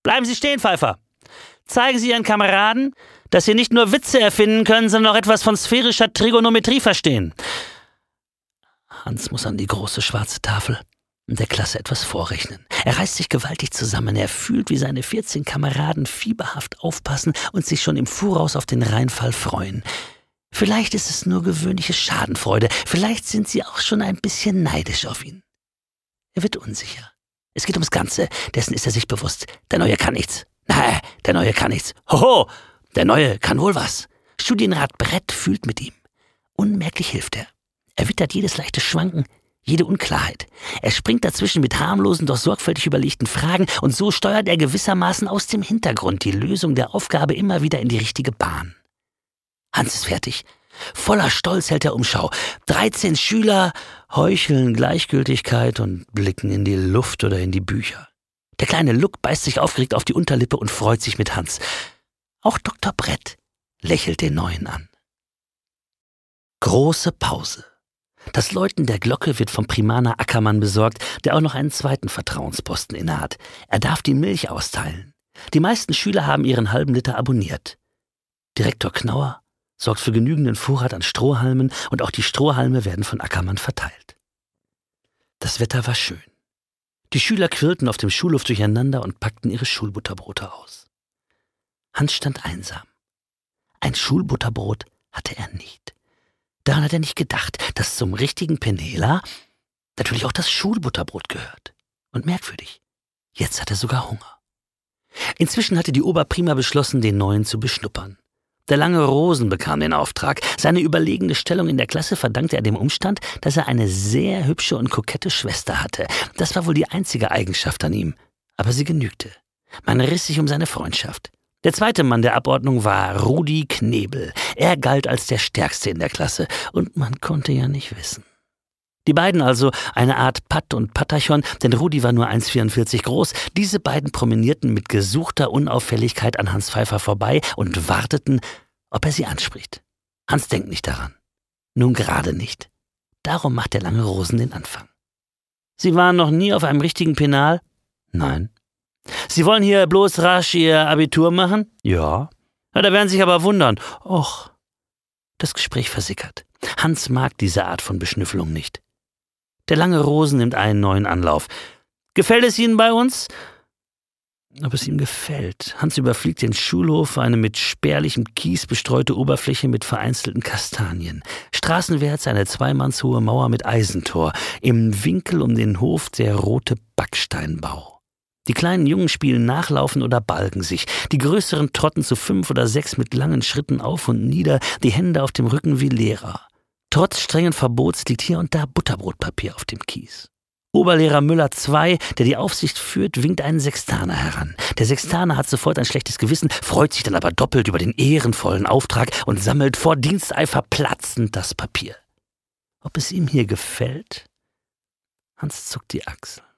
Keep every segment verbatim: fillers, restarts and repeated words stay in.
Bleiben Sie stehen, Pfeiffer! Zeigen Sie Ihren Kameraden, dass Sie nicht nur Witze erfinden können, sondern auch etwas von sphärischer Trigonometrie verstehen. Hans muss an die große schwarze Tafel und der Klasse etwas vorrechnen. Er reißt sich gewaltig zusammen. Er fühlt, wie seine vierzehn Kameraden fieberhaft aufpassen und sich schon im Voraus auf den Reinfall freuen. Vielleicht ist es nur gewöhnliche Schadenfreude. Vielleicht sind sie auch schon ein bisschen neidisch auf ihn. Er wird unsicher. Es geht ums Ganze. Dessen ist er sich bewusst. Der Neue kann nichts. Nein, der Neue kann nichts. Hoho, der Neue kann wohl was. Studienrat Brett fühlt mit ihm. Unmerklich hilft er. Er wittert jedes leichte Schwanken, jede Unklarheit. Er springt dazwischen mit harmlosen, doch sorgfältig überlegten Fragen und so steuert er gewissermaßen aus dem Hintergrund die Lösung der Aufgabe immer wieder in die richtige Bahn. Hans ist fertig. Voller Stolz hält er Umschau. Dreizehn Schüler heucheln Gleichgültigkeit und blicken in die Luft oder in die Bücher. Der kleine Luck beißt sich aufgeregt auf die Unterlippe und freut sich mit Hans. Auch Doktor Brett lächelt den Neuen an. Große Pause. Das Läuten der Glocke wird vom Primaner Ackermann besorgt, der auch noch einen zweiten Vertrauensposten innehat. Er darf die Milch austeilen. Die meisten Schüler haben ihren halben Liter abonniert. Direktor Knauer sorgt für genügenden Vorrat an Strohhalmen und auch die Strohhalme werden von Ackermann verteilt. Das Wetter war schön. Die Schüler quirlten auf dem Schulhof durcheinander und packten ihre Schulbutterbrote aus. Hans stand einsam. Ein Schulbutterbrot hatte er nicht. Daran hat er nicht gedacht, dass zum richtigen Penela natürlich auch das Schulbutterbrot gehört. Und merkwürdig, jetzt hat er sogar Hunger. Inzwischen hatte die Oberprima beschlossen, den Neuen zu beschnuppern. Der lange Rosen bekam den Auftrag. Seine überlegene Stellung in der Klasse verdankte er dem Umstand, dass er eine sehr hübsche und kokette Schwester hatte. Das war wohl die einzige Eigenschaft an ihm. Aber sie genügte. Man riss sich um seine Freundschaft. Der zweite Mann der Abordnung war Rudi Knebel. Er galt als der Stärkste in der Klasse. Und man konnte ja nicht wissen. Die beiden also, eine Art Patt und Patachon, denn Rudi war nur eins Komma vierundvierzig groß, diese beiden promenierten mit gesuchter Unauffälligkeit an Hans Pfeiffer vorbei und warteten, ob er sie anspricht. Hans denkt nicht daran. Nun gerade nicht. Darum macht der lange Rosen den Anfang. Sie waren noch nie auf einem richtigen Penal? Nein. Sie wollen hier bloß rasch Ihr Abitur machen? Ja. Na, da werden Sie sich aber wundern. Och. Das Gespräch versickert. Hans mag diese Art von Beschnüffelung nicht. Der lange Rosen nimmt einen neuen Anlauf. Gefällt es Ihnen bei uns? Ob es ihm gefällt. Hans überfliegt den Schulhof, eine mit spärlichem Kies bestreute Oberfläche mit vereinzelten Kastanien. Straßenwärts eine zweimannshohe Mauer mit Eisentor. Im Winkel um den Hof der rote Backsteinbau. Die kleinen Jungen spielen Nachlaufen oder balgen sich. Die größeren trotten zu fünf oder sechs mit langen Schritten auf und nieder, die Hände auf dem Rücken wie Lehrer. Trotz strengen Verbots liegt hier und da Butterbrotpapier auf dem Kies. Oberlehrer Müller der Zweite, der die Aufsicht führt, winkt einen Sextaner heran. Der Sextaner hat sofort ein schlechtes Gewissen, freut sich dann aber doppelt über den ehrenvollen Auftrag und sammelt vor Diensteifer platzend das Papier. Ob es ihm hier gefällt? Hans zuckt die Achseln.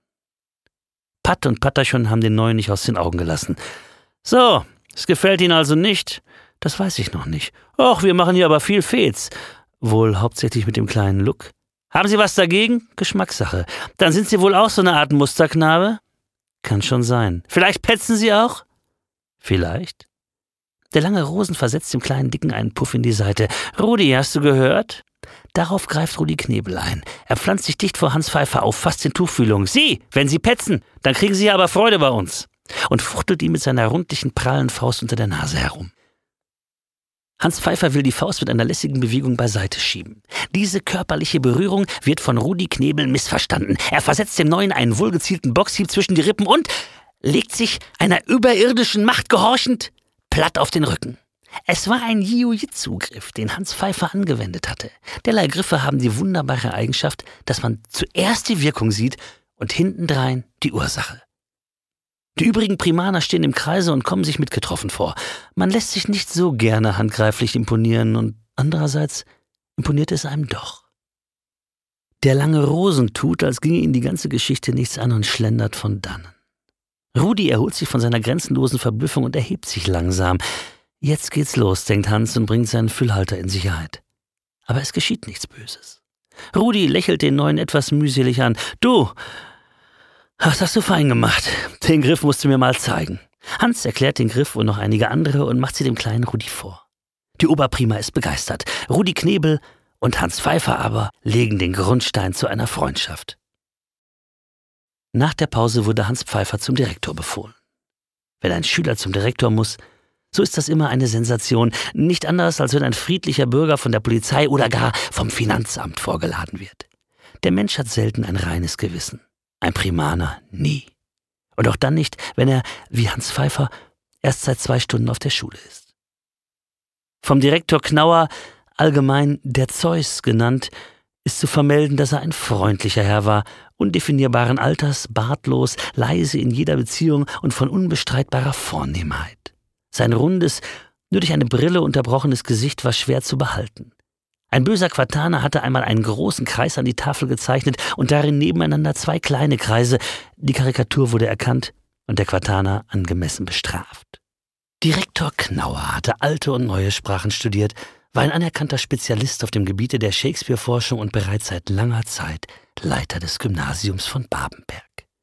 Patt und Patachon haben den Neuen nicht aus den Augen gelassen. So, es gefällt Ihnen also nicht? Das weiß ich noch nicht. Och, wir machen hier aber viel Fets. Wohl hauptsächlich mit dem kleinen Luck. Haben Sie was dagegen? Geschmackssache. Dann sind Sie wohl auch so eine Art Musterknabe? Kann schon sein. Vielleicht petzen Sie auch? Vielleicht. Der lange Rosen versetzt dem kleinen Dicken einen Puff in die Seite. Rudi, hast du gehört? Darauf greift Rudi Knebel ein. Er pflanzt sich dicht vor Hans Pfeiffer auf, fasst in Tuchfühlung. Sie, wenn Sie petzen, dann kriegen Sie aber Freude bei uns. Und fuchtelt ihm mit seiner rundlichen, prallen Faust unter der Nase herum. Hans Pfeiffer will die Faust mit einer lässigen Bewegung beiseite schieben. Diese körperliche Berührung wird von Rudi Knebel missverstanden. Er versetzt dem Neuen einen wohlgezielten Boxhieb zwischen die Rippen und legt sich einer überirdischen Macht gehorchend platt auf den Rücken. Es war ein Jiu-Jitsu-Griff, den Hans Pfeiffer angewendet hatte. Derlei Griffe haben die wunderbare Eigenschaft, dass man zuerst die Wirkung sieht und hintendrein die Ursache. Die übrigen Primaner stehen im Kreise und kommen sich mitgetroffen vor. Man lässt sich nicht so gerne handgreiflich imponieren und andererseits imponiert es einem doch. Der lange Rosen tut, als ginge ihn die ganze Geschichte nichts an und schlendert von dannen. Rudi erholt sich von seiner grenzenlosen Verblüffung und erhebt sich langsam. Jetzt geht's los, denkt Hans und bringt seinen Füllhalter in Sicherheit. Aber es geschieht nichts Böses. Rudi lächelt den Neuen etwas mühselig an. Du, das hast du fein gemacht. Den Griff musst du mir mal zeigen. Hans erklärt den Griff und noch einige andere und macht sie dem kleinen Rudi vor. Die Oberprima ist begeistert. Rudi Knebel und Hans Pfeiffer aber legen den Grundstein zu einer Freundschaft. Nach der Pause wurde Hans Pfeiffer zum Direktor befohlen. Wenn ein Schüler zum Direktor muss, so ist das immer eine Sensation, nicht anders, als wenn ein friedlicher Bürger von der Polizei oder gar vom Finanzamt vorgeladen wird. Der Mensch hat selten ein reines Gewissen, ein Primaner nie. Und auch dann nicht, wenn er, wie Hans Pfeiffer, erst seit zwei Stunden auf der Schule ist. Vom Direktor Knauer, allgemein der Zeus genannt, ist zu vermelden, dass er ein freundlicher Herr war, undefinierbaren Alters, bartlos, leise in jeder Beziehung und von unbestreitbarer Vornehmheit. Sein rundes, nur durch eine Brille unterbrochenes Gesicht war schwer zu behalten. Ein böser Quartaner hatte einmal einen großen Kreis an die Tafel gezeichnet und darin nebeneinander zwei kleine Kreise. Die Karikatur wurde erkannt und der Quartaner angemessen bestraft. Direktor Knauer hatte alte und neue Sprachen studiert, war ein anerkannter Spezialist auf dem Gebiete der Shakespeare-Forschung und bereits seit langer Zeit Leiter des Gymnasiums von Babenberg.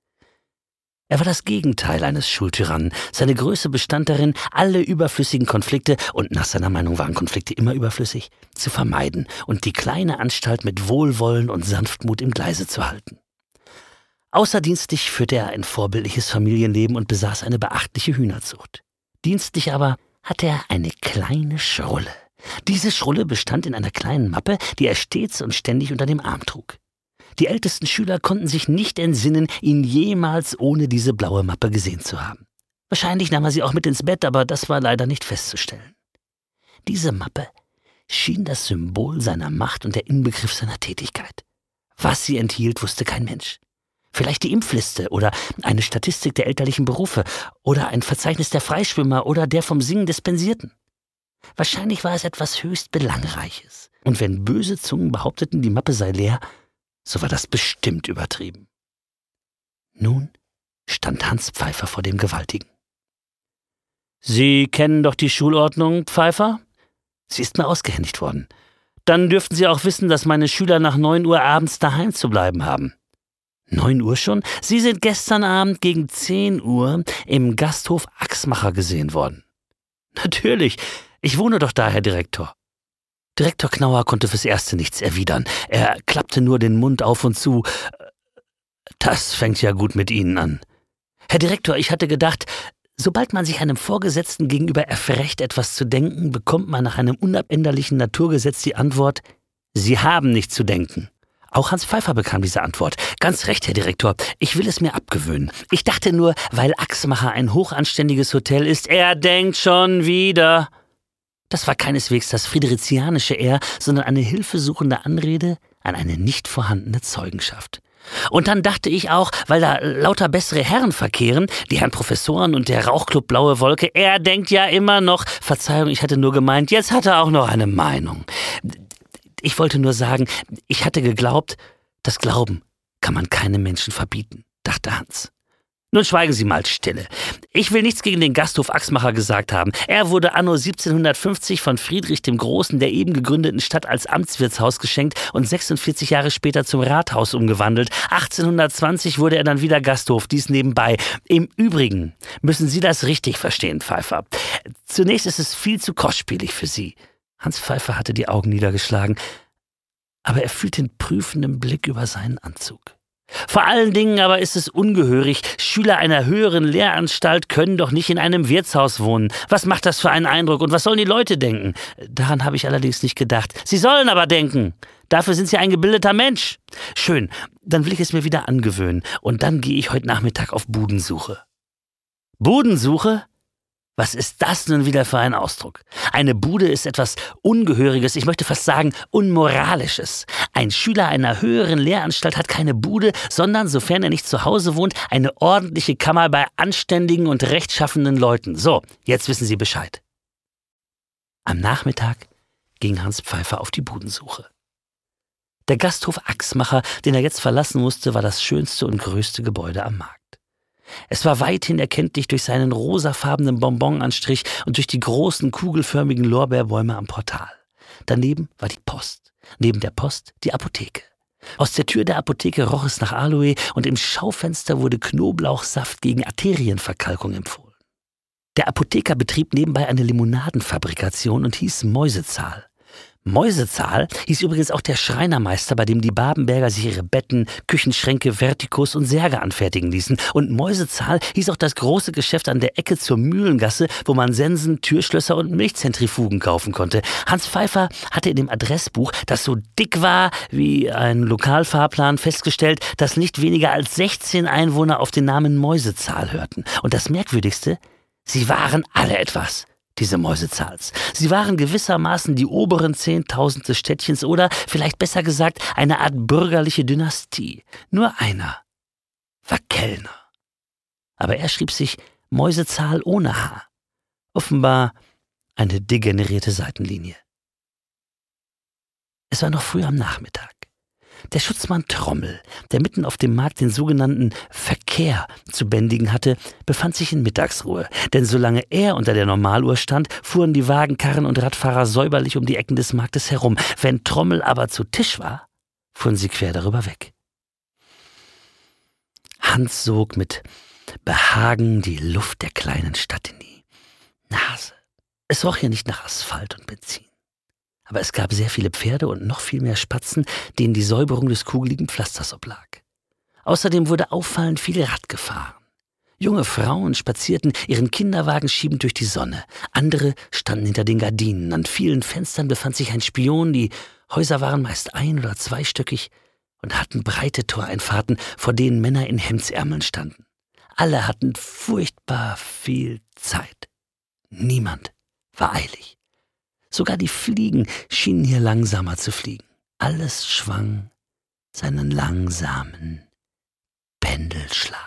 Er war das Gegenteil eines Schultyrannen. Seine Größe bestand darin, alle überflüssigen Konflikte, und nach seiner Meinung waren Konflikte immer überflüssig, zu vermeiden und die kleine Anstalt mit Wohlwollen und Sanftmut im Gleise zu halten. Außerdienstlich führte er ein vorbildliches Familienleben und besaß eine beachtliche Hühnerzucht. Dienstlich aber hatte er eine kleine Schrulle. Diese Schrulle bestand in einer kleinen Mappe, die er stets und ständig unter dem Arm trug. Die ältesten Schüler konnten sich nicht entsinnen, ihn jemals ohne diese blaue Mappe gesehen zu haben. Wahrscheinlich nahm er sie auch mit ins Bett, aber das war leider nicht festzustellen. Diese Mappe schien das Symbol seiner Macht und der Inbegriff seiner Tätigkeit. Was sie enthielt, wusste kein Mensch. Vielleicht die Impfliste oder eine Statistik der elterlichen Berufe oder ein Verzeichnis der Freischwimmer oder der vom Singen Dispensierten. Wahrscheinlich war es etwas höchst Belangreiches. Und wenn böse Zungen behaupteten, die Mappe sei leer, so war das bestimmt übertrieben. Nun stand Hans Pfeiffer vor dem Gewaltigen. »Sie kennen doch die Schulordnung, Pfeiffer?« »Sie ist mir ausgehändigt worden.« »Dann dürften Sie auch wissen, dass meine Schüler nach neun Uhr abends daheim zu bleiben haben.« »Neun Uhr schon? Sie sind gestern Abend gegen zehn Uhr im Gasthof Axmacher gesehen worden.« »Natürlich, ich wohne doch da, Herr Direktor.« Direktor Knauer konnte fürs Erste nichts erwidern. Er klappte nur den Mund auf und zu. »Das fängt ja gut mit Ihnen an. Herr Direktor, ich hatte gedacht, sobald man sich einem Vorgesetzten gegenüber erfrecht, etwas zu denken, bekommt man nach einem unabänderlichen Naturgesetz die Antwort, Sie haben nicht zu denken.« Auch Hans Pfeiffer bekam diese Antwort. »Ganz recht, Herr Direktor, ich will es mir abgewöhnen. Ich dachte nur, weil Axmacher ein hochanständiges Hotel ist, er denkt schon wieder.« Das war keineswegs das friedrichianische Er, sondern eine hilfesuchende Anrede an eine nicht vorhandene Zeugenschaft. Und dann dachte ich auch, weil da lauter bessere Herren verkehren, die Herren Professoren und der Rauchclub Blaue Wolke, er denkt ja immer noch, Verzeihung, ich hatte nur gemeint, jetzt hat er auch noch eine Meinung. Ich wollte nur sagen, ich hatte geglaubt, das Glauben kann man keinem Menschen verbieten, dachte Hans. Nun schweigen Sie mal stille. Ich will nichts gegen den Gasthof Axmacher gesagt haben. Er wurde anno siebzehnhundertfünfzig von Friedrich dem Großen der eben gegründeten Stadt als Amtswirtshaus geschenkt und sechsundvierzig Jahre später zum Rathaus umgewandelt. achtzehnhundertzwanzig wurde er dann wieder Gasthof, dies nebenbei. Im Übrigen müssen Sie das richtig verstehen, Pfeiffer. Zunächst ist es viel zu kostspielig für Sie. Hans Pfeiffer hatte die Augen niedergeschlagen, aber er fühlte den prüfenden Blick über seinen Anzug. Vor allen Dingen aber ist es ungehörig. Schüler einer höheren Lehranstalt können doch nicht in einem Wirtshaus wohnen. Was macht das für einen Eindruck und was sollen die Leute denken? Daran habe ich allerdings nicht gedacht. Sie sollen aber denken. Dafür sind Sie ein gebildeter Mensch. Schön, dann will ich es mir wieder angewöhnen und dann gehe ich heute Nachmittag auf Budensuche. Budensuche? Was ist das nun wieder für ein Ausdruck? Eine Bude ist etwas Ungehöriges, ich möchte fast sagen Unmoralisches. Ein Schüler einer höheren Lehranstalt hat keine Bude, sondern, sofern er nicht zu Hause wohnt, eine ordentliche Kammer bei anständigen und rechtschaffenen Leuten. So, jetzt wissen Sie Bescheid. Am Nachmittag ging Hans Pfeiffer auf die Budensuche. Der Gasthof Axmacher, den er jetzt verlassen musste, war das schönste und größte Gebäude am Markt. Es war weithin erkenntlich durch seinen rosafarbenen Bonbonanstrich und durch die großen kugelförmigen Lorbeerbäume am Portal. Daneben war die Post, neben der Post die Apotheke. Aus der Tür der Apotheke roch es nach Aloe und im Schaufenster wurde Knoblauchsaft gegen Arterienverkalkung empfohlen. Der Apotheker betrieb nebenbei eine Limonadenfabrikation und hieß Mäusezahl. Mäusezahl hieß übrigens auch der Schreinermeister, bei dem die Babenberger sich ihre Betten, Küchenschränke, Vertikos und Särge anfertigen ließen. Und Mäusezahl hieß auch das große Geschäft an der Ecke zur Mühlengasse, wo man Sensen, Türschlösser und Milchzentrifugen kaufen konnte. Hans Pfeiffer hatte in dem Adressbuch, das so dick war wie ein Lokalfahrplan, festgestellt, dass nicht weniger als sechzehn Einwohner auf den Namen Mäusezahl hörten. Und das Merkwürdigste, sie waren alle etwas. Diese Mäusezahls. Sie waren gewissermaßen die oberen Zehntausend des Städtchens oder, vielleicht besser gesagt, eine Art bürgerliche Dynastie. Nur einer war Kellner. Aber er schrieb sich Mäusezahl ohne H. Offenbar eine degenerierte Seitenlinie. Es war noch früh am Nachmittag. Der Schutzmann Trommel, der mitten auf dem Markt den sogenannten Verkehr zu bändigen hatte, befand sich in Mittagsruhe. Denn solange er unter der Normaluhr stand, fuhren die Wagenkarren und Radfahrer säuberlich um die Ecken des Marktes herum. Wenn Trommel aber zu Tisch war, fuhren sie quer darüber weg. Hans sog mit Behagen die Luft der kleinen Stadt in die Nase. Es roch hier nicht nach Asphalt und Benzin. Aber es gab sehr viele Pferde und noch viel mehr Spatzen, denen die Säuberung des kugeligen Pflasters oblag. Außerdem wurde auffallend viel Rad gefahren. Junge Frauen spazierten, ihren Kinderwagen schiebend durch die Sonne. Andere standen hinter den Gardinen. An vielen Fenstern befand sich ein Spion. Die Häuser waren meist ein- oder zweistöckig und hatten breite Toreinfahrten, vor denen Männer in Hemdsärmeln standen. Alle hatten furchtbar viel Zeit. Niemand war eilig. Sogar die Fliegen schienen hier langsamer zu fliegen. Alles schwang seinen langsamen Pendelschlag.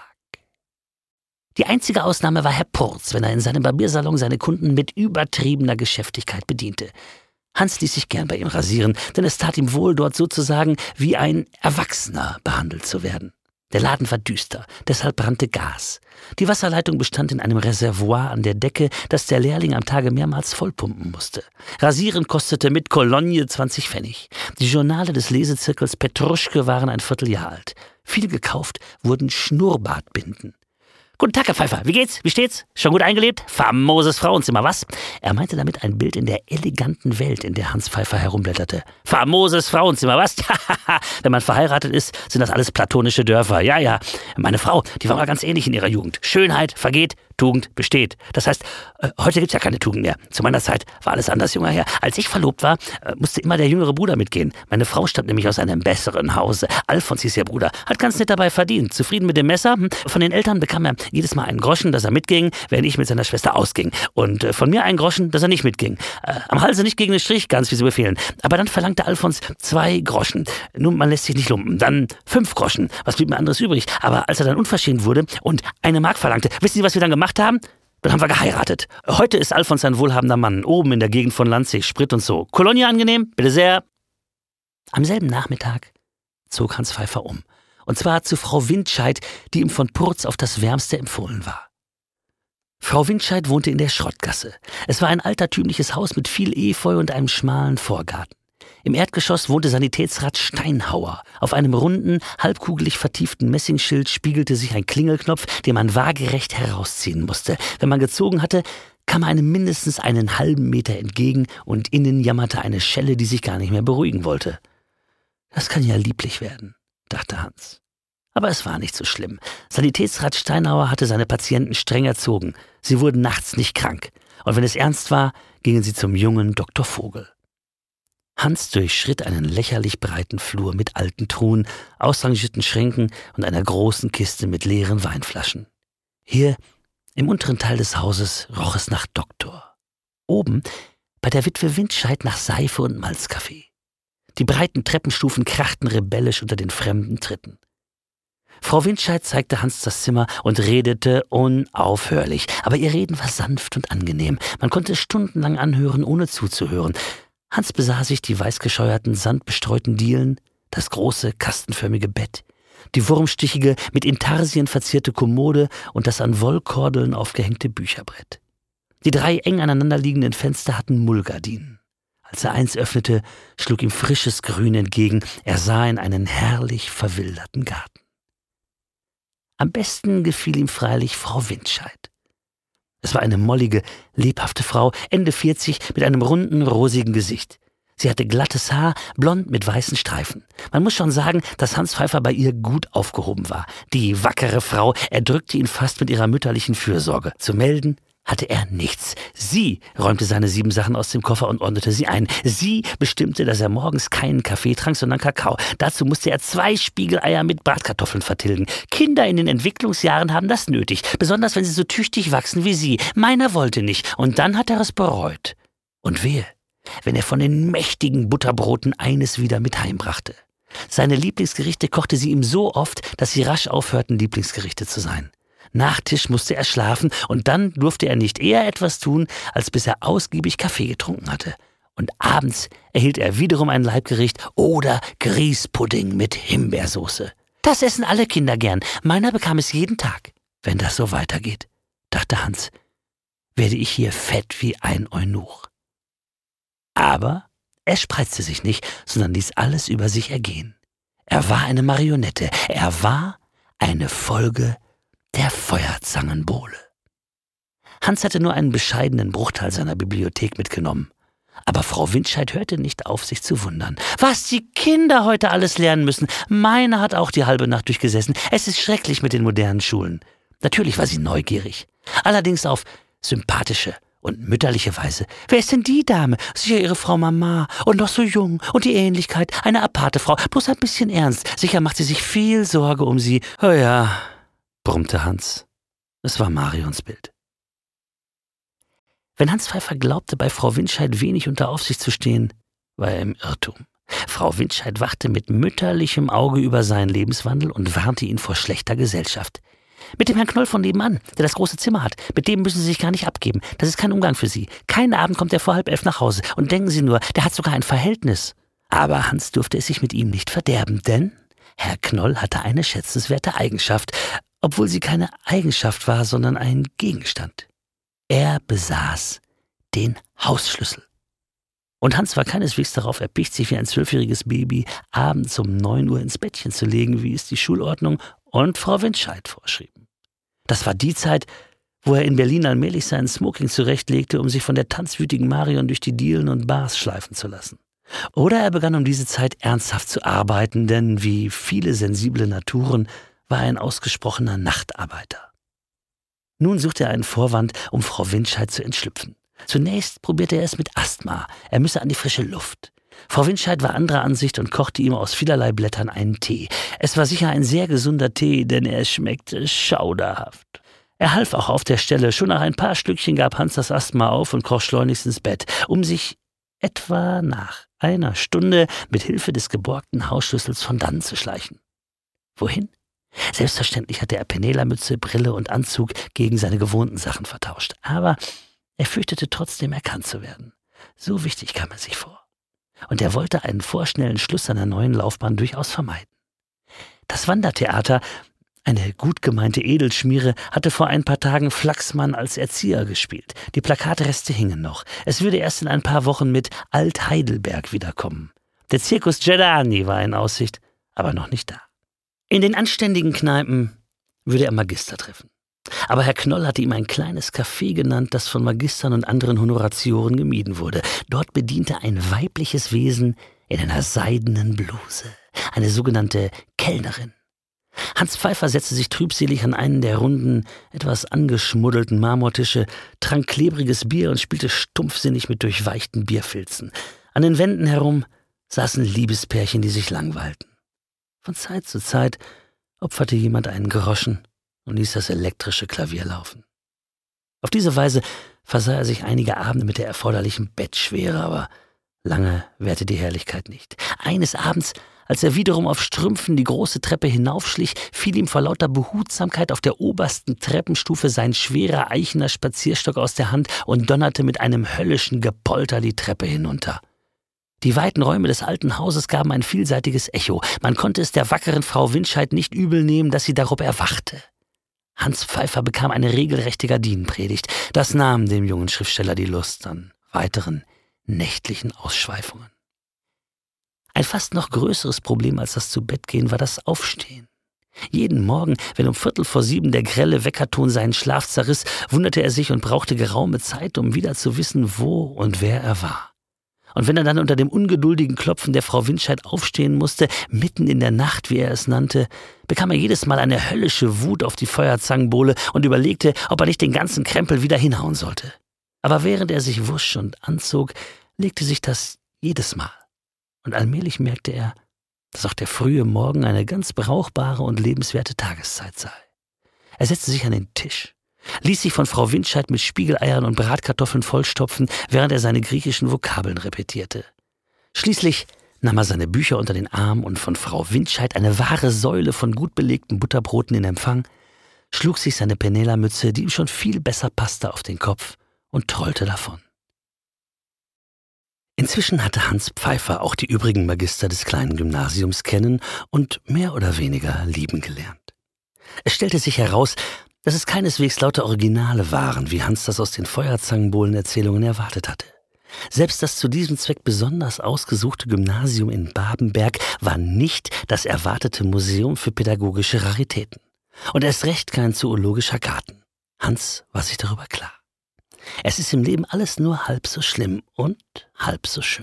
Die einzige Ausnahme war Herr Purz, wenn er in seinem Barbiersalon seine Kunden mit übertriebener Geschäftigkeit bediente. Hans ließ sich gern bei ihm rasieren, denn es tat ihm wohl, dort sozusagen wie ein Erwachsener behandelt zu werden. Der Laden war düster, deshalb brannte Gas. Die Wasserleitung bestand in einem Reservoir an der Decke, das der Lehrling am Tage mehrmals vollpumpen musste. Rasieren kostete mit Kolonie zwanzig Pfennig. Die Journale des Lesezirkels Petruschke waren ein Vierteljahr alt. Viel gekauft wurden Schnurrbartbinden. »Guten Tag, Herr Pfeiffer. Wie geht's? Wie steht's? Schon gut eingelebt? Famoses Frauenzimmer, was?« Er meinte damit ein Bild in der eleganten Welt, in der Hans Pfeiffer herumblätterte. »Famoses Frauenzimmer, was? Wenn man verheiratet ist, sind das alles platonische Dörfer. Ja, ja. Meine Frau, die war mal ganz ähnlich in ihrer Jugend. Schönheit vergeht, Tugend besteht. Das heißt, äh, heute gibt's ja keine Tugend mehr. Zu meiner Zeit war alles anders, junger Herr. Als ich verlobt war, äh, musste immer der jüngere Bruder mitgehen. Meine Frau stammt nämlich aus einem besseren Hause. Alfons hieß ihr Bruder. Hat ganz nett dabei verdient. Zufrieden mit dem Messer. Hm. Von den Eltern bekam er jedes Mal einen Groschen, dass er mitging, während ich mit seiner Schwester ausging. Und äh, von mir einen Groschen, dass er nicht mitging. Äh, am Halse nicht gegen den Strich, ganz wie sie befehlen. Aber dann verlangte Alfons zwei Groschen. Nun, man lässt sich nicht lumpen. Dann fünf Groschen. Was blieb mir anderes übrig? Aber als er dann unverschämt wurde und eine Mark verlangte, wissen Sie, was wir dann gemacht haben? Dann haben wir geheiratet. Heute ist Alfons ein wohlhabender Mann, oben in der Gegend von Lanzig, Sprit und so. Kolonie angenehm? Bitte sehr. Am selben Nachmittag zog Hans Pfeiffer um. Und zwar zu Frau Windscheid, die ihm von Purz auf das Wärmste empfohlen war. Frau Windscheid wohnte in der Schrottgasse. Es war ein altertümliches Haus mit viel Efeu und einem schmalen Vorgarten. Im Erdgeschoss wohnte Sanitätsrat Steinhauer. Auf einem runden, halbkugelig vertieften Messingschild spiegelte sich ein Klingelknopf, den man waagerecht herausziehen musste. Wenn man gezogen hatte, kam er einem mindestens einen halben Meter entgegen und innen jammerte eine Schelle, die sich gar nicht mehr beruhigen wollte. Das kann ja lieblich werden, dachte Hans. Aber es war nicht so schlimm. Sanitätsrat Steinhauer hatte seine Patienten streng erzogen. Sie wurden nachts nicht krank. Und wenn es ernst war, gingen sie zum jungen Doktor Vogel. Hans durchschritt einen lächerlich breiten Flur mit alten Truhen, ausrangierten Schränken und einer großen Kiste mit leeren Weinflaschen. Hier, im unteren Teil des Hauses, roch es nach Doktor. Oben, bei der Witwe Windscheid, nach Seife und Malzkaffee. Die breiten Treppenstufen krachten rebellisch unter den fremden Tritten. Frau Windscheid zeigte Hans das Zimmer und redete unaufhörlich. Aber ihr Reden war sanft und angenehm. Man konnte es stundenlang anhören, ohne zuzuhören. Hans besah sich die weißgescheuerten, sandbestreuten Dielen, das große, kastenförmige Bett, die wurmstichige, mit Intarsien verzierte Kommode und das an Wollkordeln aufgehängte Bücherbrett. Die drei eng aneinanderliegenden Fenster hatten Mullgardinen. Als er eins öffnete, schlug ihm frisches Grün entgegen. Er sah in einen herrlich verwilderten Garten. Am besten gefiel ihm freilich Frau Windscheid. Es war eine mollige, lebhafte Frau, Ende vierzig, mit einem runden, rosigen Gesicht. Sie hatte glattes Haar, blond mit weißen Streifen. Man muss schon sagen, dass Hans Pfeiffer bei ihr gut aufgehoben war. Die wackere Frau erdrückte ihn fast mit ihrer mütterlichen Fürsorge. Zu melden hatte er nichts. Sie räumte seine sieben Sachen aus dem Koffer und ordnete sie ein. Sie bestimmte, dass er morgens keinen Kaffee trank, sondern Kakao. Dazu musste er zwei Spiegeleier mit Bratkartoffeln vertilgen. Kinder in den Entwicklungsjahren haben das nötig, besonders wenn sie so tüchtig wachsen wie sie. Meiner wollte nicht, und dann hat er es bereut. Und wehe, wenn er von den mächtigen Butterbroten eines wieder mit heimbrachte. Seine Lieblingsgerichte kochte sie ihm so oft, dass sie rasch aufhörten, Lieblingsgerichte zu sein. Nach Tisch musste er schlafen, und dann durfte er nicht eher etwas tun, als bis er ausgiebig Kaffee getrunken hatte. Und abends erhielt er wiederum ein Leibgericht oder Grießpudding mit Himbeersoße. Das essen alle Kinder gern. Meiner bekam es jeden Tag. Wenn das so weitergeht, dachte Hans, werde ich hier fett wie ein Eunuch. Aber er spreizte sich nicht, sondern ließ alles über sich ergehen. Er war eine Marionette. Er war eine Folge der Feuerzangenbowle. Hans hatte nur einen bescheidenen Bruchteil seiner Bibliothek mitgenommen. Aber Frau Windscheid hörte nicht auf, sich zu wundern. Was die Kinder heute alles lernen müssen. Meine hat auch die halbe Nacht durchgesessen. Es ist schrecklich mit den modernen Schulen. Natürlich war sie neugierig. Allerdings auf sympathische und mütterliche Weise. Wer ist denn die Dame? Sicher ihre Frau Mama. Und noch so jung. Und die Ähnlichkeit. Eine aparte Frau. Bloß ein bisschen ernst. Sicher macht sie sich viel Sorge um sie. Oh ja, brummte Hans. Es war Marions Bild. Wenn Hans Pfeiffer glaubte, bei Frau Windscheid wenig unter Aufsicht zu stehen, war er im Irrtum. Frau Windscheid wachte mit mütterlichem Auge über seinen Lebenswandel und warnte ihn vor schlechter Gesellschaft. Mit dem Herrn Knoll von nebenan, der das große Zimmer hat, mit dem müssen Sie sich gar nicht abgeben. Das ist kein Umgang für Sie. Keinen Abend kommt er vor halb elf nach Hause. Und denken Sie nur, der hat sogar ein Verhältnis. Aber Hans durfte es sich mit ihm nicht verderben, denn Herr Knoll hatte eine schätzenswerte Eigenschaft, obwohl sie keine Eigenschaft war, sondern ein Gegenstand. Er besaß den Hausschlüssel. Und Hans war keineswegs darauf erpicht, sich wie ein zwölfjähriges Baby abends um neun Uhr ins Bettchen zu legen, wie es die Schulordnung und Frau Windscheid vorschrieben. Das war die Zeit, wo er in Berlin allmählich seinen Smoking zurechtlegte, um sich von der tanzwütigen Marion durch die Dielen und Bars schleifen zu lassen. Oder er begann um diese Zeit ernsthaft zu arbeiten, denn wie viele sensible Naturen war er ein ausgesprochener Nachtarbeiter. Nun suchte er einen Vorwand, um Frau Windscheid zu entschlüpfen. Zunächst probierte er es mit Asthma, er müsse an die frische Luft. Frau Windscheid war anderer Ansicht und kochte ihm aus vielerlei Blättern einen Tee. Es war sicher ein sehr gesunder Tee, denn er schmeckte schauderhaft. Er half auch auf der Stelle. Schon nach ein paar Stückchen gab Hans das Asthma auf und kroch schleunigst ins Bett, um sich etwa nach einer Stunde mit Hilfe des geborgten Hausschlüssels von dannen zu schleichen. Wohin? Selbstverständlich hatte er Penela-Mütze, Brille und Anzug gegen seine gewohnten Sachen vertauscht. Aber er fürchtete trotzdem, erkannt zu werden. So wichtig kam er sich vor. Und er wollte einen vorschnellen Schluss seiner neuen Laufbahn durchaus vermeiden. Das Wandertheater, eine gut gemeinte Edelschmiere, hatte vor ein paar Tagen Flachsmann als Erzieher gespielt. Die Plakatreste hingen noch. Es würde erst in ein paar Wochen mit Alt-Heidelberg wiederkommen. Der Zirkus Giordani war in Aussicht, aber noch nicht da. In den anständigen Kneipen würde er Magister treffen. Aber Herr Knoll hatte ihm ein kleines Café genannt, das von Magistern und anderen Honoratioren gemieden wurde. Dort bediente ein weibliches Wesen in einer seidenen Bluse, eine sogenannte Kellnerin. Hans Pfeiffer setzte sich trübselig an einen der runden, etwas angeschmuddelten Marmortische, trank klebriges Bier und spielte stumpfsinnig mit durchweichten Bierfilzen. An den Wänden herum saßen Liebespärchen, die sich langweilten. Von Zeit zu Zeit opferte jemand einen Groschen und ließ das elektrische Klavier laufen. Auf diese Weise versah er sich einige Abende mit der erforderlichen Bettschwere, aber lange währte die Herrlichkeit nicht. Eines Abends, als er wiederum auf Strümpfen die große Treppe hinaufschlich, fiel ihm vor lauter Behutsamkeit auf der obersten Treppenstufe sein schwerer eichener Spazierstock aus der Hand und donnerte mit einem höllischen Gepolter die Treppe hinunter. Die weiten Räume des alten Hauses gaben ein vielseitiges Echo. Man konnte es der wackeren Frau Windscheid nicht übel nehmen, dass sie darob erwachte. Hans Pfeiffer bekam eine regelrechte Gardinenpredigt. Das nahm dem jungen Schriftsteller die Lust an weiteren nächtlichen Ausschweifungen. Ein fast noch größeres Problem als das Zubettgehen war das Aufstehen. Jeden Morgen, wenn um Viertel vor sieben der grelle Weckerton seinen Schlaf zerriss, wunderte er sich und brauchte geraume Zeit, um wieder zu wissen, wo und wer er war. Und wenn er dann unter dem ungeduldigen Klopfen der Frau Windscheid aufstehen musste, mitten in der Nacht, wie er es nannte, bekam er jedes Mal eine höllische Wut auf die Feuerzangenbowle und überlegte, ob er nicht den ganzen Krempel wieder hinhauen sollte. Aber während er sich wusch und anzog, legte sich das jedes Mal. Und allmählich merkte er, dass auch der frühe Morgen eine ganz brauchbare und lebenswerte Tageszeit sei. Er setzte sich an den Tisch, ließ sich von Frau Windscheid mit Spiegeleiern und Bratkartoffeln vollstopfen, während er seine griechischen Vokabeln repetierte. Schließlich nahm er seine Bücher unter den Arm und von Frau Windscheid eine wahre Säule von gut belegten Butterbroten in Empfang, schlug sich seine Penela-Mütze, die ihm schon viel besser passte, auf den Kopf und trollte davon. Inzwischen hatte Hans Pfeiffer auch die übrigen Magister des kleinen Gymnasiums kennen und mehr oder weniger lieben gelernt. Es stellte sich heraus, dass es keineswegs lauter Originale waren, wie Hans das aus den Feuerzangenbowlen-Erzählungen erwartet hatte. Selbst das zu diesem Zweck besonders ausgesuchte Gymnasium in Babenberg war nicht das erwartete Museum für pädagogische Raritäten. Und erst recht kein zoologischer Garten. Hans war sich darüber klar. Es ist im Leben alles nur halb so schlimm und halb so schön.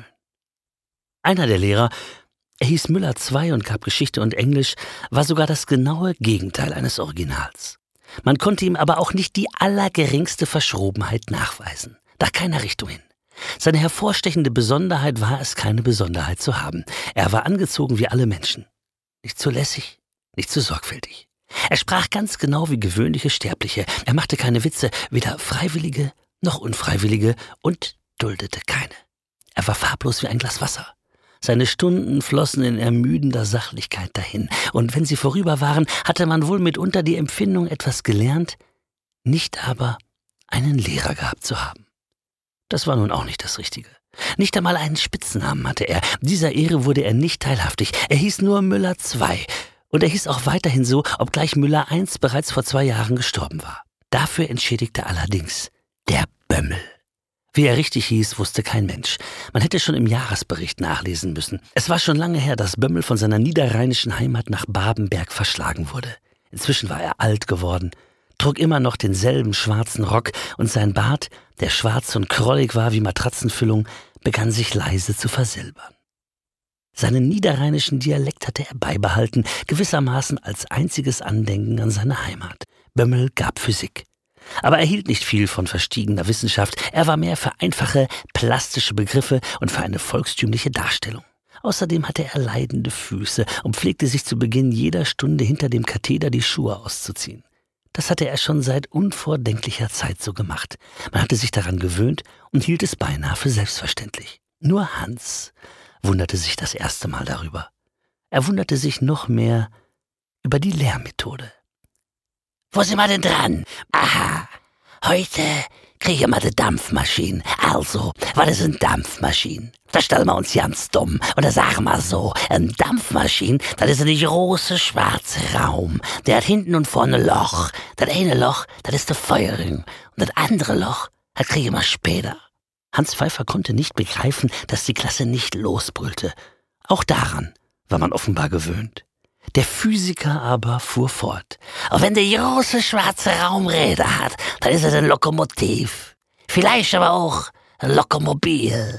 Einer der Lehrer, er hieß Müller zwei und gab Geschichte und Englisch, war sogar das genaue Gegenteil eines Originals. Man konnte ihm aber auch nicht die allergeringste Verschrobenheit nachweisen, nach keiner Richtung hin. Seine hervorstechende Besonderheit war es, keine Besonderheit zu haben. Er war angezogen wie alle Menschen. Nicht zu lässig, nicht zu sorgfältig. Er sprach ganz genau wie gewöhnliche Sterbliche. Er machte keine Witze, weder freiwillige noch unfreiwillige, und duldete keine. Er war farblos wie ein Glas Wasser. Seine Stunden flossen in ermüdender Sachlichkeit dahin, und wenn sie vorüber waren, hatte man wohl mitunter die Empfindung, etwas gelernt, nicht aber einen Lehrer gehabt zu haben. Das war nun auch nicht das Richtige. Nicht einmal einen Spitznamen hatte er. Dieser Ehre wurde er nicht teilhaftig. Er hieß nur Müller zwei, und er hieß auch weiterhin so, obgleich Müller eins bereits vor zwei Jahren gestorben war. Dafür entschädigte allerdings der Bömmel. Wie er richtig hieß, wusste kein Mensch. Man hätte schon im Jahresbericht nachlesen müssen. Es war schon lange her, dass Bömmel von seiner niederrheinischen Heimat nach Babenberg verschlagen wurde. Inzwischen war er alt geworden, trug immer noch denselben schwarzen Rock, und sein Bart, der schwarz und krollig war wie Matratzenfüllung, begann sich leise zu versilbern. Seinen niederrheinischen Dialekt hatte er beibehalten, gewissermaßen als einziges Andenken an seine Heimat. Bömmel gab Physik. Aber er hielt nicht viel von verstiegener Wissenschaft, er war mehr für einfache, plastische Begriffe und für eine volkstümliche Darstellung. Außerdem hatte er leidende Füße und pflegte sich zu Beginn jeder Stunde hinter dem Katheder die Schuhe auszuziehen. Das hatte er schon seit unvordenklicher Zeit so gemacht. Man hatte sich daran gewöhnt und hielt es beinahe für selbstverständlich. Nur Hans wunderte sich das erste Mal darüber. Er wunderte sich noch mehr über die Lehrmethode. »Wo sind wir denn dran? Aha, heute kriegen wir die Dampfmaschine. Also, was ist eine Dampfmaschine? Da stellen wir uns ganz dumm und da sagen wir so, eine Dampfmaschine, das ist ein großer schwarzer Raum. Der hat hinten und vorne ein Loch. Das eine Loch, das ist der Feuerring. Und das andere Loch, das kriegen wir später.« Hans Pfeiffer konnte nicht begreifen, dass die Klasse nicht losbrüllte. Auch daran war man offenbar gewöhnt. Der Physiker aber fuhr fort. Und wenn der große schwarze Raum Räder hat, dann ist es ein Lokomotiv. Vielleicht aber auch ein Lokomobil.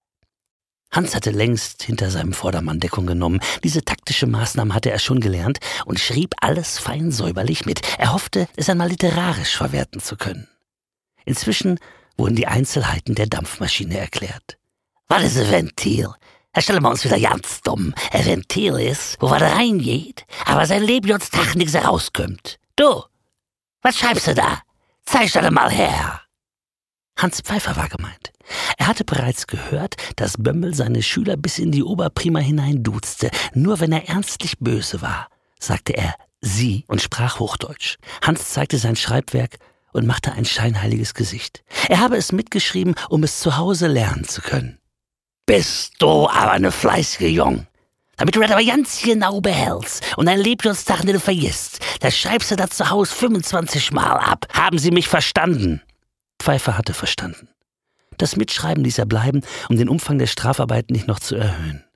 Hans hatte längst hinter seinem Vordermann Deckung genommen. Diese taktische Maßnahme hatte er schon gelernt und schrieb alles fein säuberlich mit. Er hoffte, es einmal literarisch verwerten zu können. Inzwischen wurden die Einzelheiten der Dampfmaschine erklärt. Was ist ein Ventil? Da stellen wir uns wieder ganz dumm. Ein Ventil ist, wo was reingeht, aber sein Lebenstag nichts herauskommt. Du, was schreibst du da? Zeig das mal her. Hans Pfeiffer war gemeint. Er hatte bereits gehört, dass Bömmel seine Schüler bis in die Oberprima hinein duzte. Nur wenn er ernstlich böse war, sagte er Sie und sprach Hochdeutsch. Hans zeigte sein Schreibwerk und machte ein scheinheiliges Gesicht. Er habe es mitgeschrieben, um es zu Hause lernen zu können. »Bist du aber eine fleißige Jung. Damit du das aber ganz genau behältst und deinen Lebenstag nicht vergisst, da schreibst du das zu Hause fünfundzwanzig Mal ab. Haben Sie mich verstanden?« Pfeiffer hatte verstanden. Das Mitschreiben ließ er bleiben, um den Umfang der Strafarbeit nicht noch zu erhöhen.